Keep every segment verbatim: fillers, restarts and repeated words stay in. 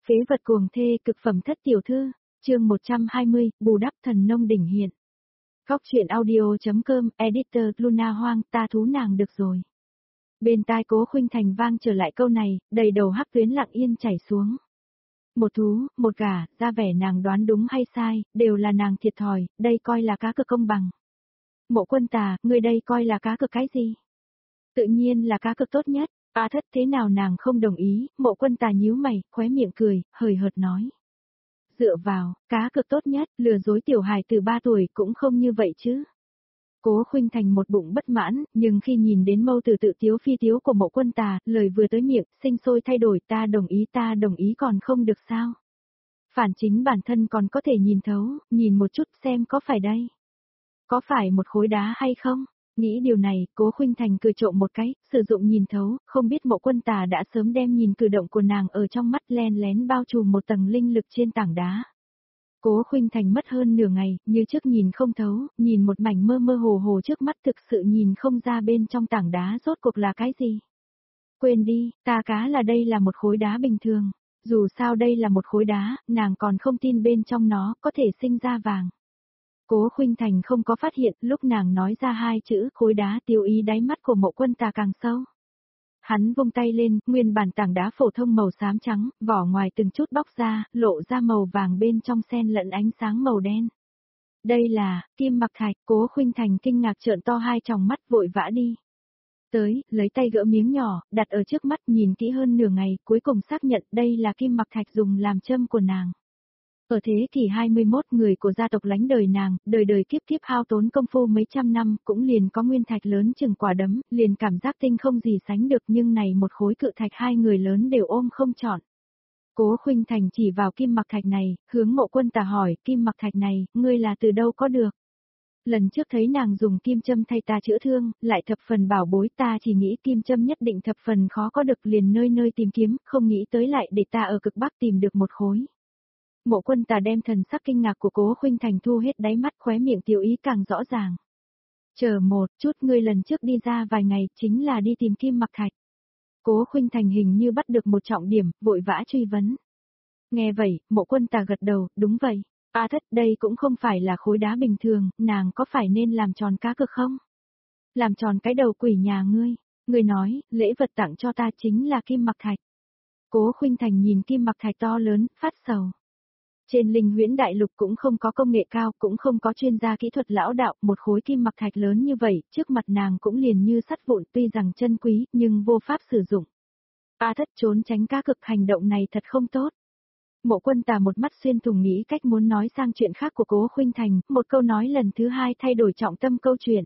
Phế vật cuồng thê cực phẩm thất tiểu thư, chương một trăm hai mươi, bù đắp thần nông đỉnh hiện. Góc truyện audio.com, editor Luna Hoang, ta thú nàng được rồi. Bên tai Cố Khuynh Thành vang trở lại câu này, đầy đầu hắc tuyến lặng yên chảy xuống. Một thú, một gà, ra vẻ nàng đoán đúng hay sai, đều là nàng thiệt thòi, đây coi là cá cược công bằng. Mộ Quân Tà, ngươi đây coi là cá cược cái gì? Tự nhiên là cá cược tốt nhất. A Thất thế nào nàng không đồng ý, Mộ Quân Tà nhíu mày, khóe miệng cười, hời hợt nói. Dựa vào, cá cược tốt nhất, lừa dối tiểu hài từ ba tuổi cũng không như vậy chứ. Cố Khuynh Thành một bụng bất mãn, nhưng khi nhìn đến mâu từ tự tiếu phi tiếu của Mộ Quân Tà, lời vừa tới miệng, sinh sôi thay đổi, ta đồng ý ta đồng ý còn không được sao. Phản chính bản thân còn có thể nhìn thấu, nhìn một chút xem có phải đây. Có phải một khối đá hay không? Nghĩ điều này, Cố Khuynh Thành cười trộm một cái, sử dụng nhìn thấu, không biết Mộ Quân Tà đã sớm đem nhìn cử động của nàng ở trong mắt len lén bao trùm một tầng linh lực trên tảng đá. Cố Khuynh Thành mất hơn nửa ngày, như trước nhìn không thấu, nhìn một mảnh mơ mơ hồ hồ trước mắt thực sự nhìn không ra bên trong tảng đá rốt cuộc là cái gì. Quên đi, ta cá là đây là một khối đá bình thường, dù sao đây là một khối đá, nàng còn không tin bên trong nó có thể sinh ra vàng. Cố Khuynh Thành không có phát hiện, lúc nàng nói ra hai chữ khối đá tiêu ý đáy mắt của Mộ Quân Tà càng sâu. Hắn vung tay lên, nguyên bản tảng đá phổ thông màu xám trắng, vỏ ngoài từng chút bóc ra, lộ ra màu vàng bên trong xen lẫn ánh sáng màu đen. Đây là, kim mặc thạch, Cố Khuynh Thành kinh ngạc trợn to hai tròng mắt vội vã đi. Tới, lấy tay gỡ miếng nhỏ, đặt ở trước mắt nhìn kỹ hơn nửa ngày, cuối cùng xác nhận đây là kim mặc thạch dùng làm châm của nàng. Ở thế kỷ hai mươi mốt người của gia tộc lánh đời nàng, đời đời kiếp kiếp hao tốn công phu mấy trăm năm, cũng liền có nguyên thạch lớn chừng quả đấm, liền cảm giác tinh không gì sánh được nhưng này một khối cự thạch hai người lớn đều ôm không trọn. Cố Khuynh Thành chỉ vào kim mặc thạch này, hướng Mộ Quân Tà hỏi, kim mặc thạch này, ngươi là từ đâu có được? Lần trước thấy nàng dùng kim châm thay ta chữa thương, lại thập phần bảo bối ta chỉ nghĩ kim châm nhất định thập phần khó có được liền nơi nơi tìm kiếm, không nghĩ tới lại để ta ở cực bắc tìm được một khối. Mộ Quân Tà đem thần sắc kinh ngạc của Cố Khuynh Thành thu hết đáy mắt khóe miệng tiểu ý càng rõ ràng. Chờ một chút ngươi lần trước đi ra vài ngày chính là đi tìm kim mặc thạch. Cố Khuynh Thành hình như bắt được một trọng điểm, vội vã truy vấn. Nghe vậy, Mộ Quân Tà gật đầu, đúng vậy. A Thất đây cũng không phải là khối đá bình thường, nàng có phải nên làm tròn cá cược không? Làm tròn cái đầu quỷ nhà ngươi. Ngươi nói, lễ vật tặng cho ta chính là kim mặc thạch. Cố Khuynh Thành nhìn kim mặc thạch to lớn, phát sầu. Trên Linh Huyễn Đại Lục cũng không có công nghệ cao, cũng không có chuyên gia kỹ thuật lão đạo, một khối kim mặc thạch lớn như vậy, trước mặt nàng cũng liền như sắt vụn tuy rằng chân quý, nhưng vô pháp sử dụng. A Thất trốn tránh cá cực hành động này thật không tốt. Mộ Quân Tà một mắt xuyên thủng nghĩ cách muốn nói sang chuyện khác của Cố Khuynh Thành, một câu nói lần thứ hai thay đổi trọng tâm câu chuyện.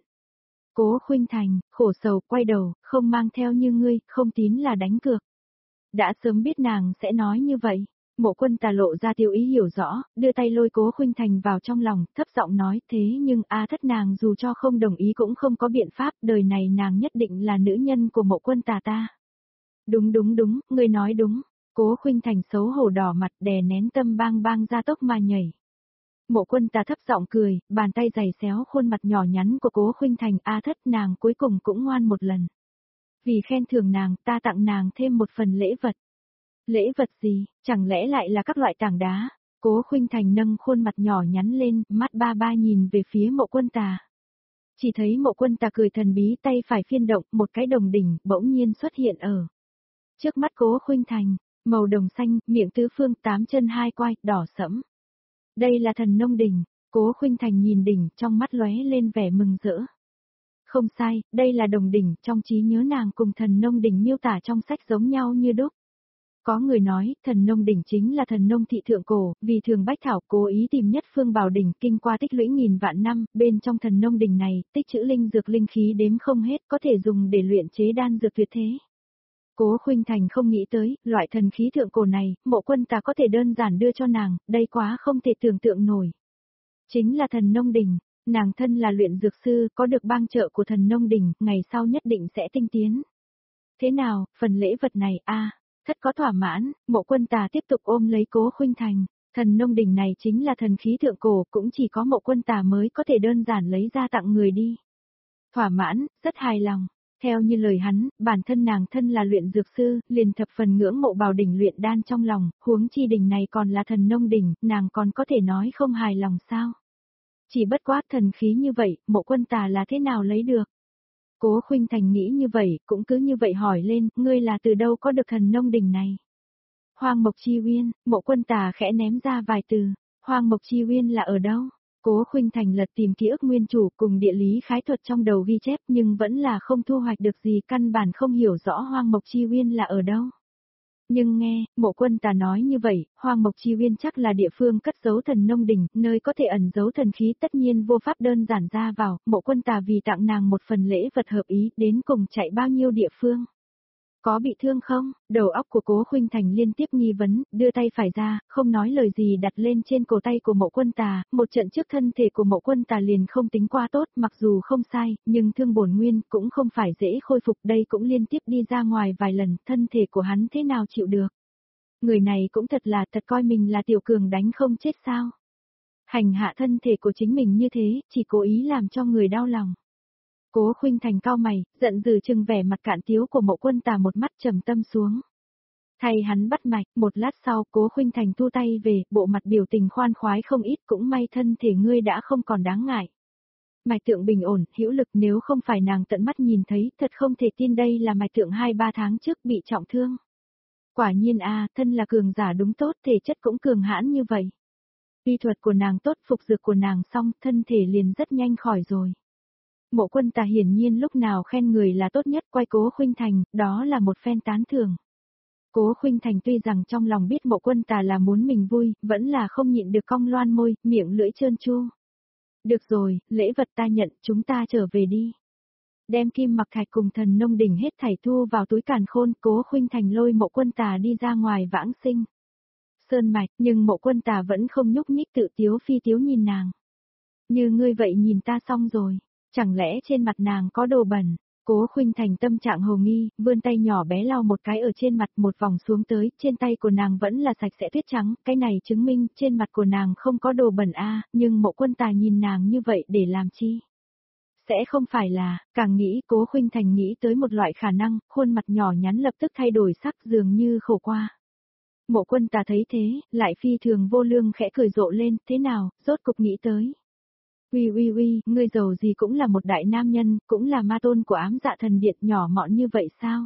Cố Khuynh Thành, khổ sầu, quay đầu, không mang theo như ngươi, không tín là đánh cược. Đã sớm biết nàng sẽ nói như vậy. Mộ Quân Tà lộ ra tiêu ý hiểu rõ, đưa tay lôi Cố Khuynh Thành vào trong lòng, thấp giọng nói thế nhưng A Thất nàng dù cho không đồng ý cũng không có biện pháp, đời này nàng nhất định là nữ nhân của Mộ Quân Tà ta. Đúng đúng đúng, ngươi nói đúng. Cố Khuynh Thành xấu hổ đỏ mặt đè nén tâm bang bang ra tốc mà nhảy. Mộ Quân Tà thấp giọng cười, bàn tay giày xéo khuôn mặt nhỏ nhắn của Cố Khuynh Thành. A Thất nàng cuối cùng cũng ngoan một lần. Vì khen thưởng nàng, ta tặng nàng thêm một phần lễ vật. Lễ vật gì, chẳng lẽ lại là các loại tảng đá? Cố Khuynh Thành nâng khuôn mặt nhỏ nhắn lên, mắt ba ba nhìn về phía Mộ Quân Tà. Chỉ thấy Mộ Quân Tà cười thần bí tay phải phiên động, một cái đồng đỉnh bỗng nhiên xuất hiện ở trước mắt Cố Khuynh Thành, màu đồng xanh, miệng tứ phương, tám chân hai quai, đỏ sẫm. Đây là thần nông đỉnh. Cố Khuynh Thành nhìn đỉnh, trong mắt lóe lên vẻ mừng rỡ. Không sai, đây là đồng đỉnh, trong trí nhớ nàng cùng thần nông đỉnh miêu tả trong sách giống nhau như đúc. Có người nói, thần nông đỉnh chính là thần nông thị thượng cổ, vì thường bách thảo cố ý tìm nhất phương bảo đỉnh kinh qua tích lũy nghìn vạn năm, bên trong thần nông đỉnh này, tích trữ linh dược linh khí đếm không hết, có thể dùng để luyện chế đan dược tuyệt thế. Cố Khuynh Thành không nghĩ tới, loại thần khí thượng cổ này, Mộ Quân Tà có thể đơn giản đưa cho nàng, đây quá không thể tưởng tượng nổi. Chính là thần nông đỉnh, nàng thân là luyện dược sư, có được bang trợ của thần nông đỉnh, ngày sau nhất định sẽ tinh tiến. Thế nào, phần lễ vật này a à, Thất có thỏa mãn, Mộ Quân Tà tiếp tục ôm lấy Cố Khuynh Thành, thần nông đỉnh này chính là thần khí thượng cổ, cũng chỉ có Mộ Quân Tà mới có thể đơn giản lấy ra tặng người đi. Thỏa mãn, rất hài lòng. Theo như lời hắn, bản thân nàng thân là luyện dược sư, liền thập phần ngưỡng mộ Bảo đỉnh luyện đan trong lòng, huống chi đỉnh này còn là thần nông đỉnh, nàng còn có thể nói không hài lòng sao? Chỉ bất quá thần khí như vậy, Mộ Quân Tà là thế nào lấy được? Cố Khuynh Thành nghĩ như vậy, cũng cứ như vậy hỏi lên, ngươi là từ đâu có được thần nông đỉnh này? Hoang Mộc Chi Uyên, Mộ Quân Tà khẽ ném ra vài từ, Hoang Mộc Chi Uyên là ở đâu? Cố Khuynh Thành lật tìm ký ức nguyên chủ cùng địa lý khái thuật trong đầu ghi chép nhưng vẫn là không thu hoạch được gì, căn bản không hiểu rõ Hoang Mộc Chi Uyên là ở đâu. Nhưng nghe, Mộ Quân Tà nói như vậy, Hoang Mộc Chi Uyên chắc là địa phương cất giấu thần nông đỉnh, nơi có thể ẩn giấu thần khí, tất nhiên vô pháp đơn giản ra vào, Mộ Quân Tà vì tặng nàng một phần lễ vật hợp ý, đến cùng chạy bao nhiêu địa phương. Có bị thương không? Đầu óc của Cố Khuynh Thành liên tiếp nghi vấn, đưa tay phải ra, không nói lời gì đặt lên trên cổ tay của Mộ Quân Tà, một trận trước thân thể của Mộ Quân Tà liền không tính quá tốt, mặc dù không sai, nhưng thương bổn nguyên cũng không phải dễ khôi phục, đây cũng liên tiếp đi ra ngoài vài lần, thân thể của hắn thế nào chịu được. Người này cũng thật là thật coi mình là tiểu cường đánh không chết sao. Hành hạ thân thể của chính mình như thế, chỉ cố ý làm cho người đau lòng. Cố Khuynh Thành cau mày, giận dữ chừng vẻ mặt cạn tiếu của Mộ Quân Tà một mắt trầm tâm xuống. Thay hắn bắt mạch, một lát sau Cố Khuynh Thành thu tay về, bộ mặt biểu tình khoan khoái không ít, cũng may thân thể ngươi đã không còn đáng ngại. Mạch tượng bình ổn, hữu lực, nếu không phải nàng tận mắt nhìn thấy, thật không thể tin đây là mạch tượng hai ba tháng trước bị trọng thương. Quả nhiên a, thân là cường giả đúng tốt, thể chất cũng cường hãn như vậy. Y thuật của nàng tốt, phục dược của nàng xong, thân thể liền rất nhanh khỏi rồi. Mộ Quân Tà hiển nhiên lúc nào khen người là tốt nhất, quay Cố Khuynh Thành, đó là một phen tán thưởng. Cố Khuynh Thành tuy rằng trong lòng biết Mộ Quân Tà là muốn mình vui, vẫn là không nhịn được cong loan môi, miệng lưỡi trơn tru. Được rồi, lễ vật ta nhận, chúng ta trở về đi. Đem kim mặc thạch cùng thần nông đỉnh hết thảy thu vào túi càn khôn, Cố Khuynh Thành lôi Mộ Quân Tà đi ra ngoài vãng sinh. Sơn mạch, nhưng Mộ Quân Tà vẫn không nhúc nhích, tự tiếu phi tiếu nhìn nàng. Như ngươi vậy nhìn ta xong rồi. Chẳng lẽ trên mặt nàng có đồ bẩn? Cố Khuynh Thành tâm trạng hồ nghi, vươn tay nhỏ bé lau một cái ở trên mặt, một vòng xuống tới, trên tay của nàng vẫn là sạch sẽ tuyết trắng, cái này chứng minh trên mặt của nàng không có đồ bẩn a, nhưng Mộ Quân Tà nhìn nàng như vậy để làm chi? Sẽ không phải là, càng nghĩ Cố Khuynh Thành nghĩ tới một loại khả năng, khuôn mặt nhỏ nhắn lập tức thay đổi sắc, dường như khổ qua. Mộ Quân Tà thấy thế, lại phi thường vô lương khẽ cười rộ lên, thế nào, rốt cục nghĩ tới. Uy uy uy, ngươi giàu gì cũng là một đại nam nhân, cũng là ma tôn của Ám Dạ Thần Điện, nhỏ mọn như vậy sao?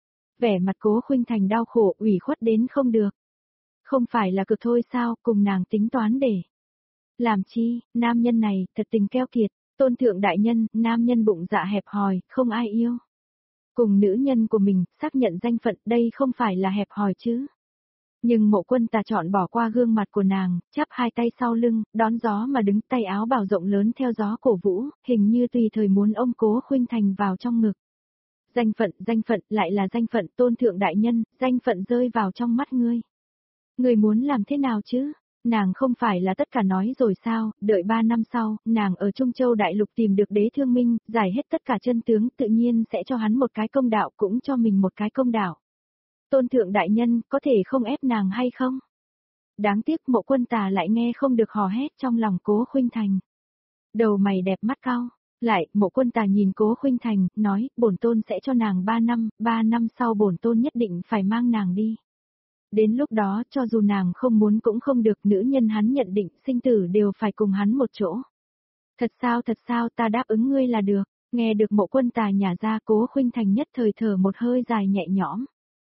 Vẻ mặt Cố Khuynh Thành đau khổ, ủy khuất đến không được. Không phải là cực thôi sao, cùng nàng tính toán để. Làm chi, nam nhân này, thật tình keo kiệt, tôn thượng đại nhân, nam nhân bụng dạ hẹp hòi, không ai yêu. Cùng nữ nhân của mình, xác nhận danh phận, đây không phải là hẹp hòi chứ. Nhưng Mộ Quân Tà chọn bỏ qua gương mặt của nàng, chắp hai tay sau lưng, đón gió mà đứng, tay áo bào rộng lớn theo gió cổ vũ, hình như tùy thời muốn ôm Cố Khuynh Thành vào trong ngực. Danh phận, danh phận, lại là danh phận, tôn thượng đại nhân, danh phận rơi vào trong mắt ngươi. Ngươi muốn làm thế nào chứ? Nàng không phải là tất cả nói rồi sao, đợi ba năm sau, nàng ở Trung Châu Đại Lục tìm được Đế Thương Minh, giải hết tất cả chân tướng, tự nhiên sẽ cho hắn một cái công đạo, cũng cho mình một cái công đạo. Tôn thượng đại nhân, có thể không ép nàng hay không? Đáng tiếc Mộ Quân Tà lại nghe không được hò hét trong lòng Cố Khuynh Thành. Đầu mày đẹp mắt cau, lại, Mộ Quân Tà nhìn Cố Khuynh Thành, nói, bổn tôn sẽ cho nàng ba năm, ba năm sau bổn tôn nhất định phải mang nàng đi. Đến lúc đó, cho dù nàng không muốn cũng không được, nữ nhân hắn nhận định, sinh tử đều phải cùng hắn một chỗ. Thật sao thật sao, ta đáp ứng ngươi là được, nghe được Mộ Quân Tà nhả ra, Cố Khuynh Thành nhất thời thở một hơi dài nhẹ nhõm.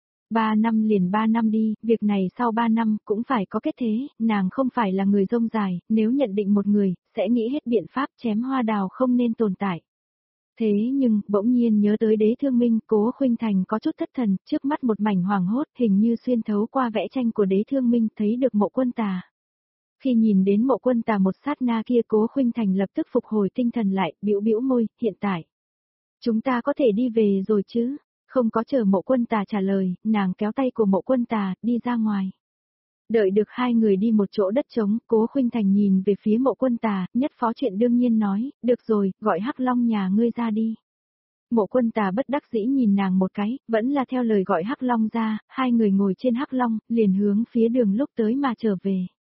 Ba năm liền ba năm đi, việc này sau ba năm cũng phải có kết thế, nàng không phải là người rông dài, nếu nhận định một người, sẽ nghĩ hết biện pháp chém hoa đào không nên tồn tại. Thế nhưng, bỗng nhiên nhớ tới Đế Thương Minh, Cố Khuynh Thành có chút thất thần, trước mắt một mảnh hoàng hốt, hình như xuyên thấu qua vẽ tranh của Đế Thương Minh, thấy được Mộ Quân Tà. Khi nhìn đến Mộ Quân Tà một sát na kia, Cố Khuynh Thành lập tức phục hồi tinh thần lại, bĩu bĩu môi, hiện tại. Chúng ta có thể đi về rồi chứ? Không có chờ Mộ Quân Tà trả lời, nàng kéo tay của Mộ Quân Tà, đi ra ngoài. Đợi được hai người đi một chỗ đất trống, Cố Khuynh Thành nhìn về phía Mộ Quân Tà, nhất phó chuyện đương nhiên nói, được rồi, gọi Hắc Long nhà ngươi ra đi. Mộ Quân Tà bất đắc dĩ nhìn nàng một cái, vẫn là theo lời gọi Hắc Long ra, hai người ngồi trên Hắc Long, liền hướng phía đường lúc tới mà trở về.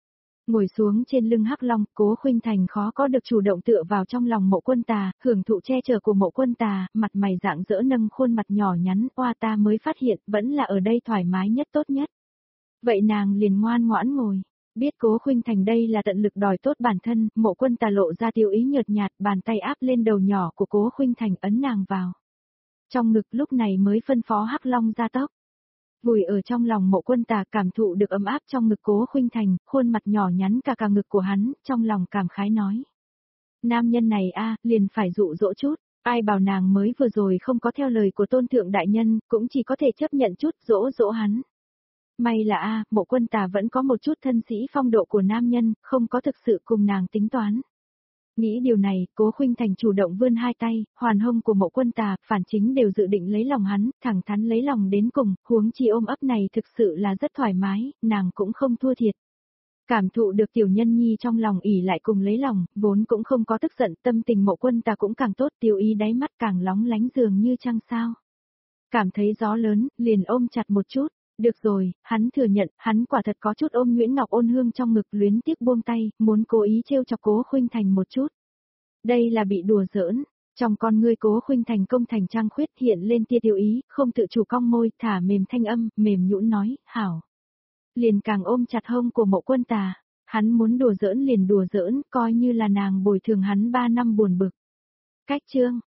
Ngồi xuống trên lưng Hắc Long, Cố Khuynh Thành khó có được chủ động tựa vào trong lòng Mộ Quân Tà, hưởng thụ che chở của Mộ Quân Tà, mặt mày rạng rỡ nâng khuôn mặt nhỏ nhắn, oa ta mới phát hiện, vẫn là ở đây thoải mái nhất tốt nhất. Vậy nàng liền ngoan ngoãn ngồi. Biết Cố Khuynh Thành đây là tận lực đòi tốt bản thân, Mộ Quân Tà lộ ra tiêu ý nhợt nhạt, bàn tay áp lên đầu nhỏ của Cố Khuynh Thành ấn nàng vào. Trong ngực lúc này mới phân phó Hắc Long ra tốc. Vùi ở trong lòng Mộ Quân Tà cảm thụ được ấm áp trong ngực Cố Khuynh Thành, khuôn mặt nhỏ nhắn cả cả ngực của hắn, trong lòng cảm khái nói. Nam nhân này a liền phải dụ dỗ chút, ai bảo nàng mới vừa rồi không có theo lời của tôn thượng đại nhân, cũng chỉ có thể chấp nhận chút dỗ dỗ hắn. May là a Mộ Quân Tà vẫn có một chút thân sĩ phong độ của nam nhân, không có thực sự cùng nàng tính toán. Nghĩ điều này, Cố Khuynh Thành chủ động vươn hai tay, hoàn hông của Mộ Quân Tà, phản chính đều dự định lấy lòng hắn, thẳng thắn lấy lòng đến cùng, huống chi ôm ấp này thực sự là rất thoải mái, nàng cũng không thua thiệt. Cảm thụ được tiểu nhân nhi trong lòng ỉ lại cùng lấy lòng, vốn cũng không có tức giận, tâm tình Mộ Quân Tà cũng càng tốt, tiêu ý đáy mắt càng lóng lánh dường như trăng sao. Cảm thấy gió lớn, liền ôm chặt một chút. Được rồi, hắn thừa nhận, hắn quả thật có chút ôm Nguyễn Ngọc Ôn Hương trong ngực luyến tiếc buông tay, muốn cố ý trêu chọc Cố Khuynh Thành một chút. Đây là bị đùa giỡn, trong con ngươi Cố Khuynh Thành công thành trang khuyết hiện lên tia tiêu ý, không tự chủ cong môi, thả mềm thanh âm, mềm nhũn nói, hảo. Liền càng ôm chặt hông của Mộ Quân Tà, hắn muốn đùa giỡn liền đùa giỡn, coi như là nàng bồi thường hắn ba năm buồn bực. Cách chương